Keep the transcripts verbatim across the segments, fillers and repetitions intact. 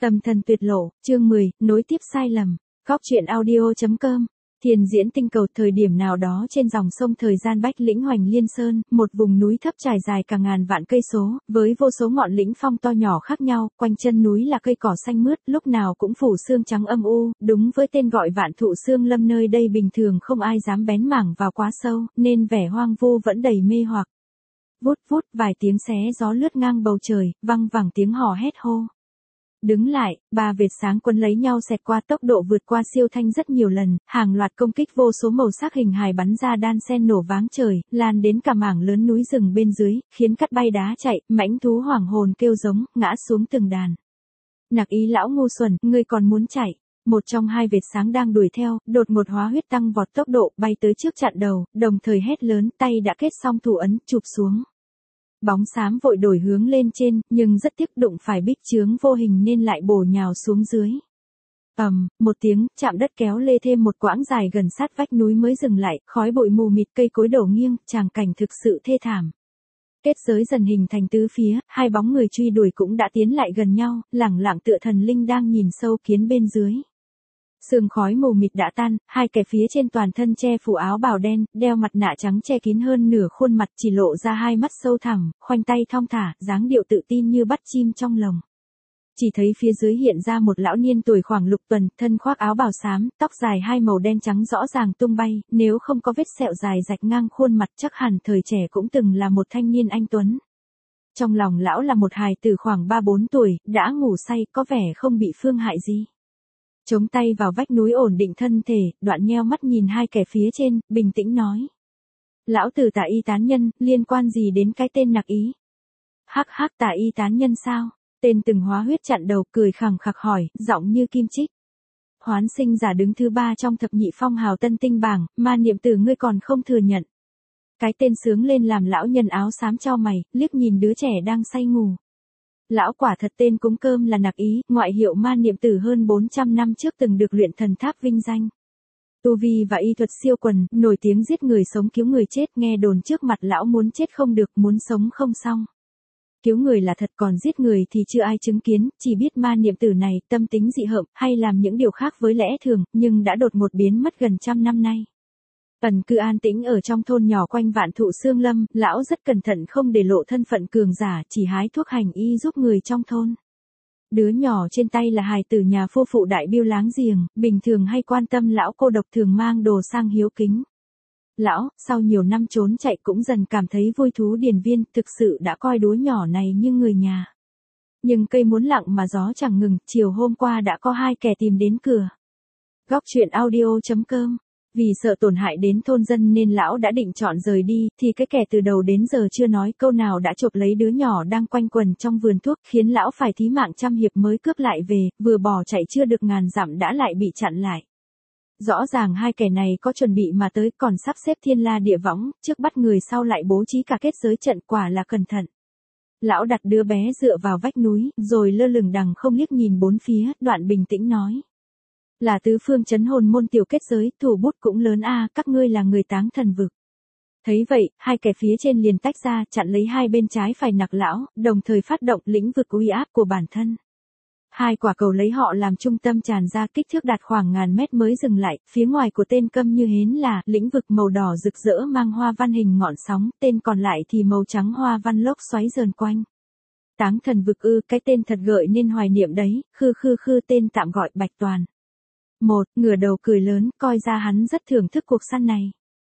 Tâm thần tuyệt lộ, chương mười, nối tiếp sai lầm. Góc truyện audio.com. Thiền diễn tinh cầu. Thời điểm nào đó trên dòng sông thời gian Bách Lĩnh Hoành Liên Sơn, một vùng núi thấp trải dài cả ngàn vạn cây số, với vô số ngọn lĩnh phong to nhỏ khác nhau, quanh chân núi là cây cỏ xanh mướt, lúc nào cũng phủ sương trắng âm u, đúng với tên gọi Vạn Thụ Sương Lâm. Nơi đây bình thường không ai dám bén mảng vào quá sâu, nên vẻ hoang vu vẫn đầy mê hoặc. Vút vút, vài tiếng xé gió lướt ngang bầu trời, văng vẳng tiếng hò hét hô. Đứng lại, ba vệt sáng quấn lấy nhau xẹt qua, tốc độ vượt qua siêu thanh rất nhiều lần, hàng loạt công kích vô số màu sắc hình hài bắn ra đan xen nổ váng trời, lan đến cả mảng lớn núi rừng bên dưới, khiến cắt bay đá chạy, mãnh thú hoảng hồn kêu giống, ngã xuống từng đàn. Nặc Ý lão ngu xuẩn, ngươi còn muốn chạy? Một trong hai vệt sáng đang đuổi theo, đột ngột hóa huyết tăng vọt tốc độ, bay tới trước chặn đầu, đồng thời hét lớn, tay đã kết xong thủ ấn, chụp xuống. Bóng xám vội đổi hướng lên trên, nhưng rất tiếc đụng phải bích chướng vô hình nên lại bổ nhào xuống dưới. Ầm, um, một tiếng, chạm đất kéo lê thêm một quãng dài gần sát vách núi mới dừng lại, khói bụi mù mịt, cây cối đổ nghiêng, tràng cảnh thực sự thê thảm. Kết giới dần hình thành tứ phía, hai bóng người truy đuổi cũng đã tiến lại gần nhau, lẳng lặng tựa thần linh đang nhìn sâu kiến bên dưới. Sương khói mù mịt đã tan, hai kẻ phía trên toàn thân che phủ áo bào đen, đeo mặt nạ trắng che kín hơn nửa khuôn mặt, chỉ lộ ra hai mắt sâu thẳm, khoanh tay thong thả, dáng điệu tự tin như bắt chim trong lồng. Chỉ thấy phía dưới hiện ra một lão niên tuổi khoảng lục tuần, thân khoác áo bào xám, tóc dài hai màu đen trắng rõ ràng tung bay, nếu không có vết sẹo dài rạch ngang khuôn mặt chắc hẳn thời trẻ cũng từng là một thanh niên anh tuấn. Trong lòng lão là một hài tử khoảng ba bốn tuổi, đã ngủ say, có vẻ không bị phương hại gì. Chống tay vào vách núi ổn định thân thể, Đoạn nheo mắt nhìn hai kẻ phía trên, bình tĩnh nói. Lão tử Tà Y tán nhân, liên quan gì đến cái tên Nặc Ý? Hắc hắc, Tà Y tán nhân sao? Tên từng hóa huyết chặn đầu, cười khẳng khặc hỏi, giọng như kim chích. Hoán sinh giả đứng thứ ba trong thập nhị phong hào tân tinh bảng, Ma Niệm Tử ngươi còn không thừa nhận. Cái tên sướng lên làm lão nhân áo xám chau mày, liếc nhìn đứa trẻ đang say ngủ. Lão quả thật tên cúng cơm là Nặc Ý, ngoại hiệu Ma Niệm Tử, hơn bốn trăm năm trước từng được luyện thần tháp vinh danh. Tu vi và y thuật siêu quần, nổi tiếng giết người sống cứu người chết, nghe đồn trước mặt lão muốn chết không được, muốn sống không xong. Cứu người là thật, còn giết người thì chưa ai chứng kiến, chỉ biết Ma Niệm Tử này tâm tính dị hợm, hay làm những điều khác với lẽ thường, nhưng đã đột ngột biến mất gần trăm năm nay. Ẩn cư an tĩnh ở trong thôn nhỏ quanh Vạn Thụ Sương Lâm, lão rất cẩn thận không để lộ thân phận cường giả, chỉ hái thuốc hành y giúp người trong thôn. Đứa nhỏ trên tay là hài tử nhà phu phụ đại biêu láng giềng, bình thường hay quan tâm lão cô độc, thường mang đồ sang hiếu kính. Lão, sau nhiều năm trốn chạy cũng dần cảm thấy vui thú điền viên, thực sự đã coi đứa nhỏ này như người nhà. Nhưng cây muốn lặng mà gió chẳng ngừng, chiều hôm qua đã có hai kẻ tìm đến cửa. Góc truyện audio.com. Vì sợ tổn hại đến thôn dân nên lão đã định chọn rời đi, thì cái kẻ từ đầu đến giờ chưa nói câu nào đã chộp lấy đứa nhỏ đang quanh quần trong vườn thuốc, khiến lão phải thí mạng trăm hiệp mới cướp lại về, vừa bỏ chạy chưa được ngàn dặm đã lại bị chặn lại. Rõ ràng hai kẻ này có chuẩn bị mà tới, còn sắp xếp thiên la địa võng, trước bắt người sau lại bố trí cả kết giới trận, quả là cẩn thận. Lão đặt đứa bé dựa vào vách núi, rồi lơ lửng đằng không liếc nhìn bốn phía, Đoạn bình tĩnh nói. Là tứ phương chấn hồn môn tiểu kết giới, thủ bút cũng lớn a, các ngươi là người táng thần vực. Thấy vậy, hai kẻ phía trên liền tách ra, chặn lấy hai bên trái phải Nặc lão, đồng thời phát động lĩnh vực uy áp của bản thân. Hai quả cầu lấy họ làm trung tâm tràn ra, kích thước đạt khoảng ngàn mét mới dừng lại, phía ngoài của tên câm như hến là lĩnh vực màu đỏ rực rỡ mang hoa văn hình ngọn sóng, tên còn lại thì màu trắng hoa văn lốc xoáy dờn quanh. Táng thần vực ư, cái tên thật gợi nên hoài niệm đấy, khư khư khư, tên tạm gọi Bạch Toàn. Một, ngửa đầu cười lớn, coi ra hắn rất thưởng thức cuộc săn này.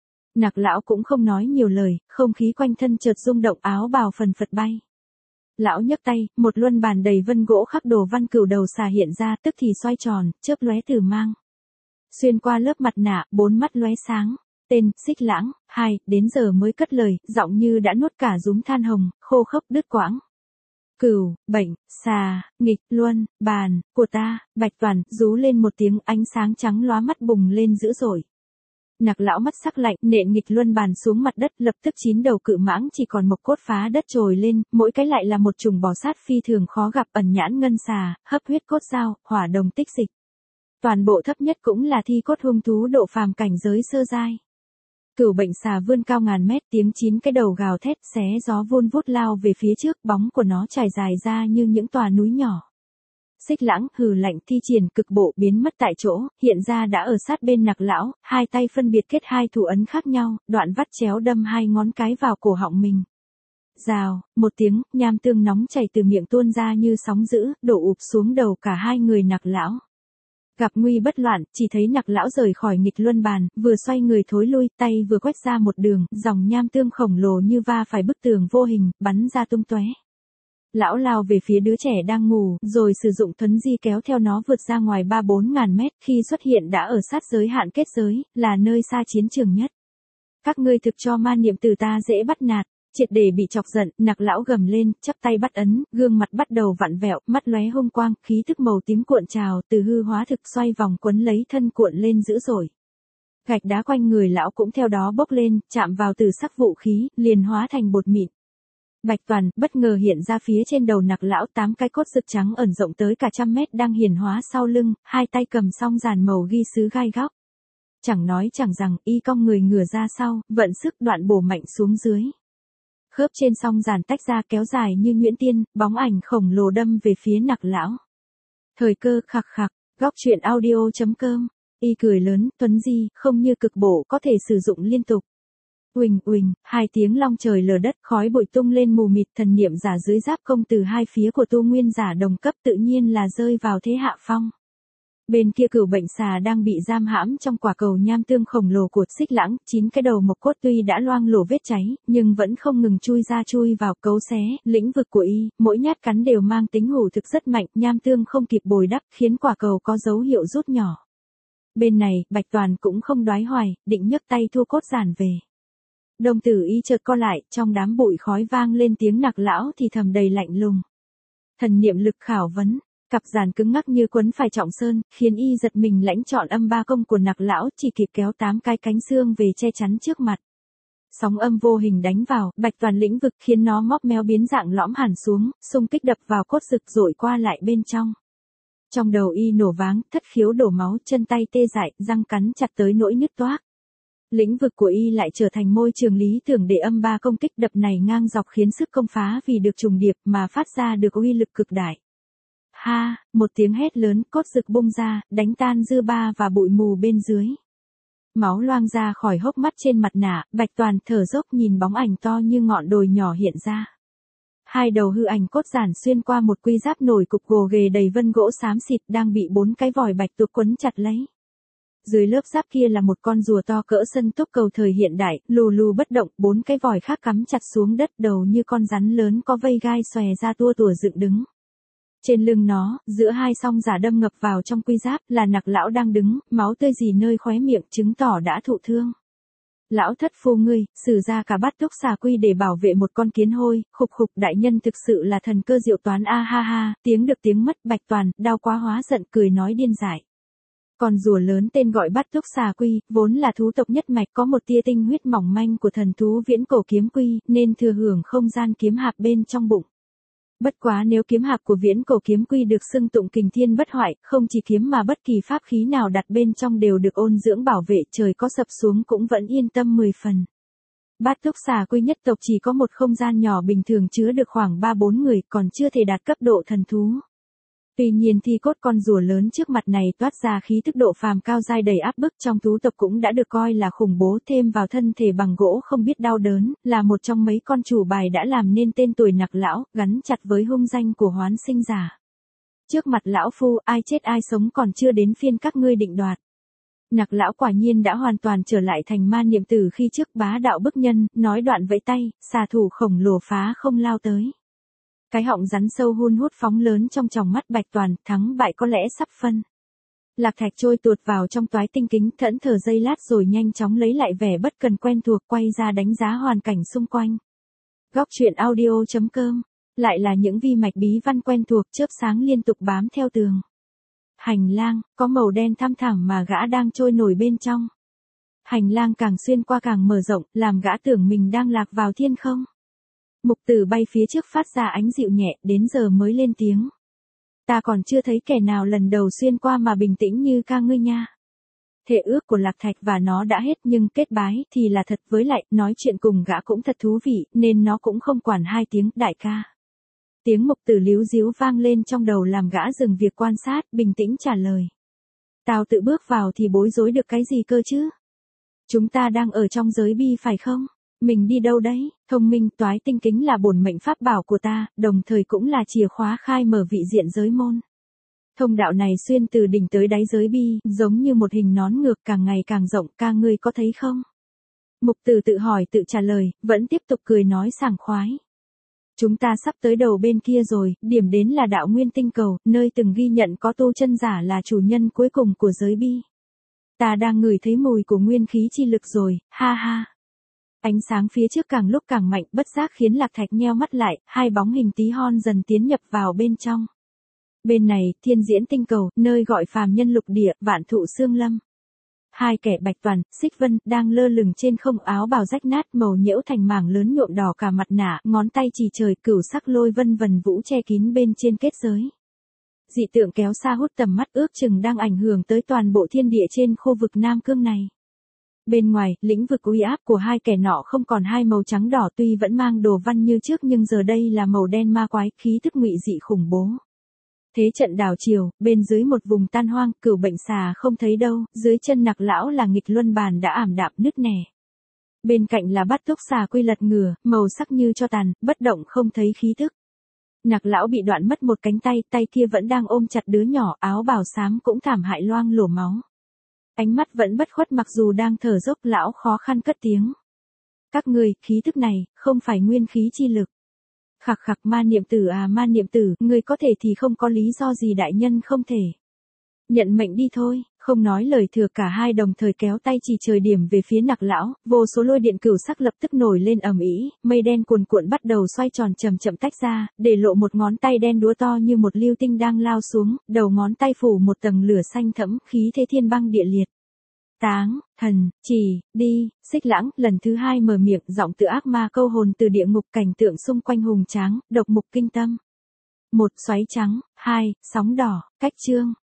Nặc lão cũng không nói nhiều lời, không khí quanh thân chợt rung động, áo bào phần phật bay. Lão nhấc tay, một luân bàn đầy vân gỗ khắc đồ văn cửu đầu xà hiện ra, tức thì xoay tròn, chớp lóe tử mang. Xuyên qua lớp mặt nạ, bốn mắt lóe sáng. Tên, Xích Lãng. Hai, đến giờ mới cất lời, giọng như đã nuốt cả dúm than hồng, khô khốc đứt quãng. Cửu, bệnh, xà, nghịch, luân, bàn, của ta. Bạch Toàn rú lên một tiếng, ánh sáng trắng lóa mắt bùng lên dữ dội. Nặc lão mắt sắc lạnh, nện nghịch luân bàn xuống mặt đất, lập tức chín đầu cự mãng chỉ còn mộc cốt phá đất trồi lên, mỗi cái lại là một trùng bò sát phi thường khó gặp, ẩn nhãn ngân xà, hấp huyết cốt dao, hỏa đồng tích dịch. Toàn bộ thấp nhất cũng là thi cốt hung thú độ phàm cảnh giới sơ giai. Cửu bệnh xà vươn cao ngàn mét, tiếng chín cái đầu gào thét, xé gió vun vút lao về phía trước, bóng của nó trải dài ra như những tòa núi nhỏ. Xích Lãng hừ lạnh thi triển cực bộ biến mất tại chỗ, hiện ra đã ở sát bên Nặc lão, hai tay phân biệt kết hai thủ ấn khác nhau, đoạn vắt chéo đâm hai ngón cái vào cổ họng mình. Rào, một tiếng, nham tương nóng chảy từ miệng tuôn ra như sóng dữ, đổ ụp xuống đầu cả hai người Nặc lão. Gặp nguy bất loạn, chỉ thấy Nặc lão rời khỏi nghịch luân bàn, vừa xoay người thối lui, tay vừa quét ra một đường, dòng nham tương khổng lồ như va phải bức tường vô hình, bắn ra tung tóe. Lão lao về phía đứa trẻ đang ngủ, rồi sử dụng thuấn di kéo theo nó vượt ra ngoài ba bốn ngàn mét, khi xuất hiện đã ở sát giới hạn kết giới, là nơi xa chiến trường nhất. Các ngươi thực cho ma niệm từ ta dễ bắt nạt. Triệt để bị chọc giận, Nặc lão gầm lên, chắp tay bắt ấn, gương mặt bắt đầu vặn vẹo, mắt lóe hung quang, khí thức màu tím cuộn trào, từ hư hóa thực xoay vòng quấn lấy thân cuộn lên dữ dội. Gạch đá quanh người lão cũng theo đó bốc lên, chạm vào từ sắc vũ khí, liền hóa thành bột mịn. Bạch Toàn bất ngờ hiện ra phía trên đầu Nặc lão, tám cái cốt rực trắng ẩn rộng tới cả trăm mét đang hiển hóa sau lưng, hai tay cầm song giàn màu ghi sứ gai góc. Chẳng nói chẳng rằng, y cong người ngửa ra sau, vận sức đoạn bổ mạnh xuống dưới. Khớp trên song giàn tách ra kéo dài như nhuyễn tiên, bóng ảnh khổng lồ đâm về phía Nặc lão. Thời cơ khặc khặc, góc truyện audio chấm com. Y cười lớn, tuấn di, không như cực bổ có thể sử dụng liên tục. Uỳnh uỳnh, hai tiếng long trời lở đất, khói bụi tung lên mù mịt, thần niệm giả dưới giáp công từ hai phía của tu nguyên giả đồng cấp tự nhiên là rơi vào thế hạ phong. Bên kia Cửu Bệnh Xà đang bị giam hãm trong quả cầu nham tương khổng lồ của Xích Lãng, chín cái đầu mộc cốt tuy đã loang lổ vết cháy, nhưng vẫn không ngừng chui ra chui vào cấu xé, lĩnh vực của y, mỗi nhát cắn đều mang tính hủ thực rất mạnh, nham tương không kịp bồi đắp, khiến quả cầu có dấu hiệu rút nhỏ. Bên này, Bạch Toàn cũng không đoái hoài, định nhấc tay thua cốt giản về. Đồng tử y chợt co lại, trong đám bụi khói vang lên tiếng Nặc lão thì thầm đầy lạnh lùng. Thần niệm lực khảo vấn. Cặp giàn cứng ngắc như quấn phải trọng sơn, khiến y giật mình lãnh chọn âm ba công của Nặc lão, chỉ kịp kéo tám cái cánh xương về che chắn trước mặt. Sóng âm vô hình đánh vào, Bạch Toàn lĩnh vực khiến nó móc méo biến dạng lõm hẳn xuống, xung kích đập vào cốt rực rội qua lại bên trong. Trong đầu y nổ váng, thất khiếu đổ máu, chân tay tê dại, răng cắn chặt tới nỗi nứt toác. Lĩnh vực của y lại trở thành môi trường lý tưởng để âm ba công kích đập này ngang dọc, khiến sức công phá vì được trùng điệp mà phát ra được uy lực cực đại. Ha, một tiếng hét lớn, cốt rực bung ra, đánh tan dư ba và bụi mù bên dưới. Máu loang ra khỏi hốc mắt trên mặt nạ, Bạch Toàn thở dốc nhìn bóng ảnh to như ngọn đồi nhỏ hiện ra. Hai đầu hư ảnh cốt giản xuyên qua một quy giáp nổi cục gồ ghề đầy vân gỗ xám xịt đang bị bốn cái vòi bạch tuộc quấn chặt lấy. Dưới lớp giáp kia là một con rùa to cỡ sân túc cầu thời hiện đại, lù lù bất động, bốn cái vòi khác cắm chặt xuống đất, đầu như con rắn lớn có vây gai xòe ra tua tủa dựng đứng. Trên lưng nó, giữa hai song giả đâm ngập vào trong quy giáp, là Nặc lão đang đứng, máu tươi rỉ nơi khóe miệng, chứng tỏ đã thụ thương. Lão thất phu ngươi, sử ra cả bát túc xà quy để bảo vệ một con kiến hôi, khục khục, đại nhân thực sự là thần cơ diệu toán a ha ha, tiếng được tiếng mất. Bạch Toàn, đau quá hóa giận, cười nói điên dại. Con rùa lớn tên gọi bát túc xà quy, vốn là thú tộc nhất mạch, có một tia tinh huyết mỏng manh của thần thú viễn cổ kiếm quy, nên thừa hưởng không gian kiếm hạp bên trong bụng. Bất quá nếu kiếm hạp của viễn cổ kiếm quy được xưng tụng kình thiên bất hoại, không chỉ kiếm mà bất kỳ pháp khí nào đặt bên trong đều được ôn dưỡng bảo vệ, trời có sập xuống cũng vẫn yên tâm mười phần. Bát túc xà quy nhất tộc chỉ có một không gian nhỏ bình thường chứa được khoảng ba bốn người, còn chưa thể đạt cấp độ thần thú. Tuy nhiên thi cốt con rùa lớn trước mặt này toát ra khí thức độ phàm cao dai đầy áp bức, trong thú tộc cũng đã được coi là khủng bố, thêm vào thân thể bằng gỗ không biết đau đớn, là một trong mấy con chủ bài đã làm nên tên tuổi Nặc lão, gắn chặt với hung danh của hoán sinh giả. Trước mặt lão phu, ai chết ai sống còn chưa đến phiên các ngươi định đoạt. Nặc lão quả nhiên đã hoàn toàn trở lại thành ma niệm tử khi trước, bá đạo bức nhân, nói đoạn vẫy tay, xà thủ khổng lồ phá không lao tới. Cái họng rắn sâu hun hút phóng lớn trong tròng mắt Bạch Toàn, thắng bại có lẽ sắp phân. Lạc Thạch trôi tuột vào trong toái tinh kính, thẫn thờ giây lát rồi nhanh chóng lấy lại vẻ bất cần quen thuộc, quay ra đánh giá hoàn cảnh xung quanh. Góc truyện audio chấm com, lại là những vi mạch bí văn quen thuộc chớp sáng liên tục bám theo tường. Hành lang, có màu đen thăm thẳm mà gã đang trôi nổi bên trong. Hành lang càng xuyên qua càng mở rộng, làm gã tưởng mình đang lạc vào thiên không. Mục Tử bay phía trước phát ra ánh dịu nhẹ, đến giờ mới lên tiếng. Ta còn chưa thấy kẻ nào lần đầu xuyên qua mà bình tĩnh như ca ngươi nha. Thệ ước của Lạc Thạch và nó đã hết, nhưng kết bái thì là thật, với lại, nói chuyện cùng gã cũng thật thú vị, nên nó cũng không quản hai tiếng, đại ca. Tiếng mục tử líu díu vang lên trong đầu làm gã dừng việc quan sát, bình tĩnh trả lời. Tao tự bước vào thì bối rối được cái gì cơ chứ? Chúng ta đang ở trong giới bi phải không? Mình đi đâu đấy? Thông minh toái tinh kính là bổn mệnh pháp bảo của ta, đồng thời cũng là chìa khóa khai mở vị diện giới môn. Thông đạo này xuyên từ đỉnh tới đáy giới bi, giống như một hình nón ngược càng ngày càng rộng, ca ngươi có thấy không? Mục tử tự hỏi tự trả lời, vẫn tiếp tục cười nói sảng khoái. Chúng ta sắp tới đầu bên kia rồi, điểm đến là đạo nguyên tinh cầu, nơi từng ghi nhận có tu chân giả là chủ nhân cuối cùng của giới bi. Ta đang ngửi thấy mùi của nguyên khí chi lực rồi, ha ha. Ánh sáng phía trước càng lúc càng mạnh, bất giác khiến Lạc Thạch nheo mắt lại, hai bóng hình tí hon dần tiến nhập vào bên trong. Bên này, thiên diễn tinh cầu, nơi gọi phàm nhân lục địa, vạn thụ xương lâm. Hai kẻ Bạch Toàn, Xích Vân, đang lơ lửng trên không, áo bào rách nát màu nhễu thành mảng lớn nhuộm đỏ cả mặt nạ, ngón tay chỉ trời, cửu sắc lôi vân vần vũ che kín bên trên kết giới. Dị tượng kéo xa hút tầm mắt, ước chừng đang ảnh hưởng tới toàn bộ thiên địa trên khu vực Nam Cương này. Bên ngoài, lĩnh vực uy áp của hai kẻ nọ không còn hai màu trắng đỏ, tuy vẫn mang đồ văn như trước nhưng giờ đây là màu đen ma quái, khí tức ngụy dị khủng bố. Thế trận đảo chiều, bên dưới một vùng tan hoang, cửu bệnh xà không thấy đâu, dưới chân Nặc lão là nghịch luân bàn đã ảm đạm nứt nẻ. Bên cạnh là bát túc xà quy lật ngửa, màu sắc như cho tàn, bất động không thấy khí tức. Nặc lão bị đoạn mất một cánh tay, tay kia vẫn đang ôm chặt đứa nhỏ, áo bào xám cũng thảm hại loang lổ máu. Ánh mắt vẫn bất khuất mặc dù đang thở dốc, lão khó khăn cất tiếng. Các người, khí thức này, không phải nguyên khí chi lực. Khặc khặc, ma niệm tử à ma niệm tử, người có thể thì không có lý do gì đại nhân không thể. Nhận mệnh đi thôi, không nói lời thừa, cả hai đồng thời kéo tay chỉ trời điểm về phía Nặc lão, vô số lôi điện cửu sắc lập tức nổi lên ầm ĩ, mây đen cuồn cuộn bắt đầu xoay tròn chậm chậm tách ra, để lộ một ngón tay đen đúa to như một lưu tinh đang lao xuống, đầu ngón tay phủ một tầng lửa xanh thẫm, khí thế thiên băng địa liệt. Táng, thần, chỉ, đi, Xích Lãng, lần thứ hai mở miệng, giọng tự ác ma câu hồn từ địa ngục, cảnh tượng xung quanh hùng tráng, độc mục kinh tâm. Một, xoáy trắng, hai, sóng đỏ, cách chương.